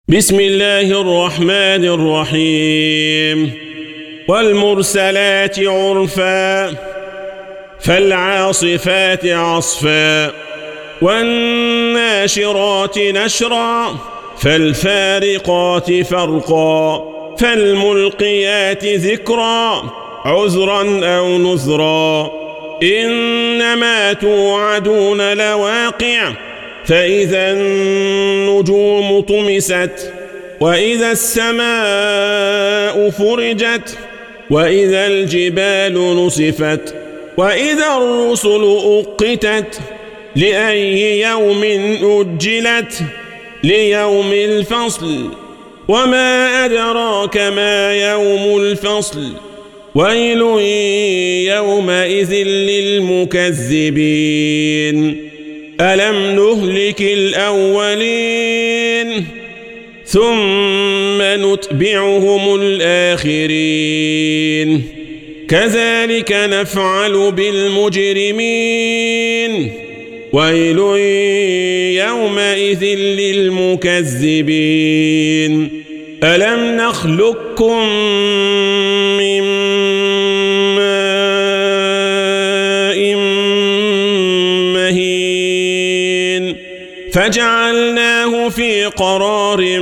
بسم الله الرحمن الرحيم والمرسلات عرفا فالعاصفات عصفا والناشرات نشرا فالفارقات فرقا فالملقيات ذكرا عذرا أو نذرا إنما توعدون لواقع فإذا النجوم طمست وإذا السماء فرجت وإذا الجبال نسفت وإذا الرسل أقتت لأي يوم أجلت ليوم الفصل وما أدراك ما يوم الفصل ويل يومئذ للمكذبين ألم نهلك الأولين ثم نتبعهم الآخرين كذلك نفعل بالمجرمين ويل يومئذ للمكذبين ألم نخلقكم من ماء مهين فجعلناه في قرار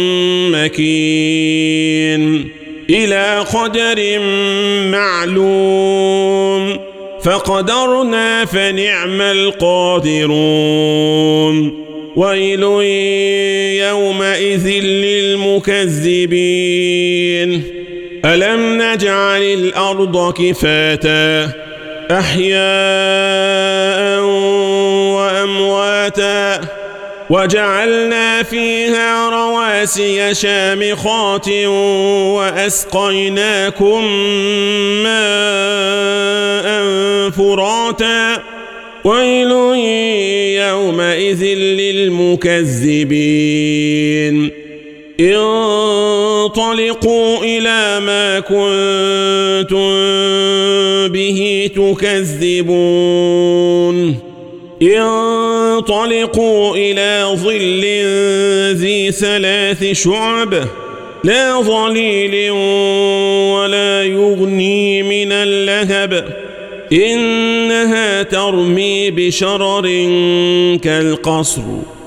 مكين إلى قدر معلوم فقدرنا فنعم القادرون ويل يومئذ للمكذبين ألم نجعل الأرض كفاتا أحياء وأمواتا وجعلنا فيها رواسي شامخات وأسقيناكم ماء فراتا ويل يومئذ للمكذبين انطلقوا إلى ما كنتم به تكذبون انطلقوا إلى ظل ذي 3 شعب لا ظليل ولا يغني من اللهب إنها ترمي بشرر كالقصر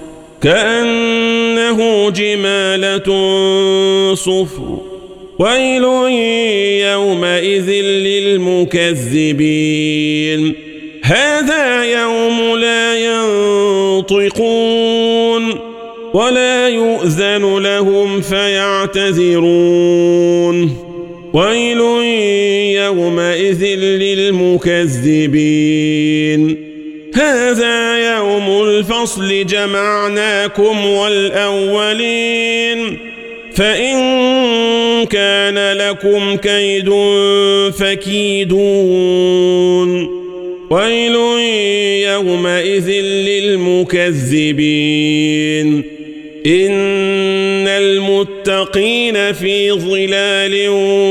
كأنه جمالة صفر ويل يومئذ للمكذبين هذا يوم لا ينطقون ولا يؤذن لهم فيعتذرون ويل يومئذ للمكذبين هذا يوم الفصل جمعناكم والأولين فإن كان لكم كيد فكيدون ويل يومئذ للمكذبين إن المتقين في ظلال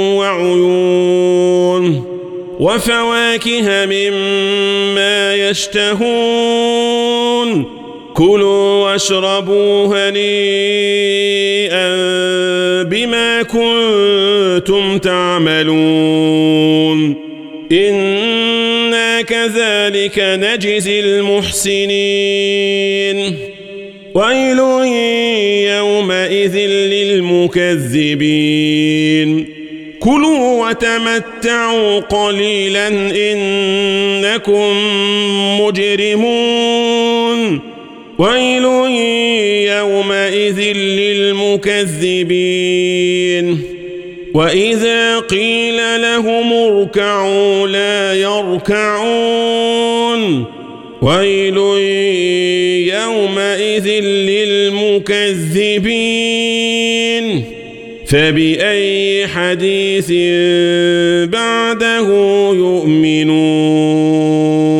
وعيون وفواكه مما يشتهون كلوا واشربوا هنيئا بما كنتم تعملون إنا كذلك نجزي المحسنين ويل يومئذ للمكذبين كلوا وتمتعوا قليلا إنكم مجرمون ويل يومئذ للمكذبين وإذا قيل لهم اركعوا لا يركعون ويل يومئذ للمكذبين فبأي حديث بعده يؤمنون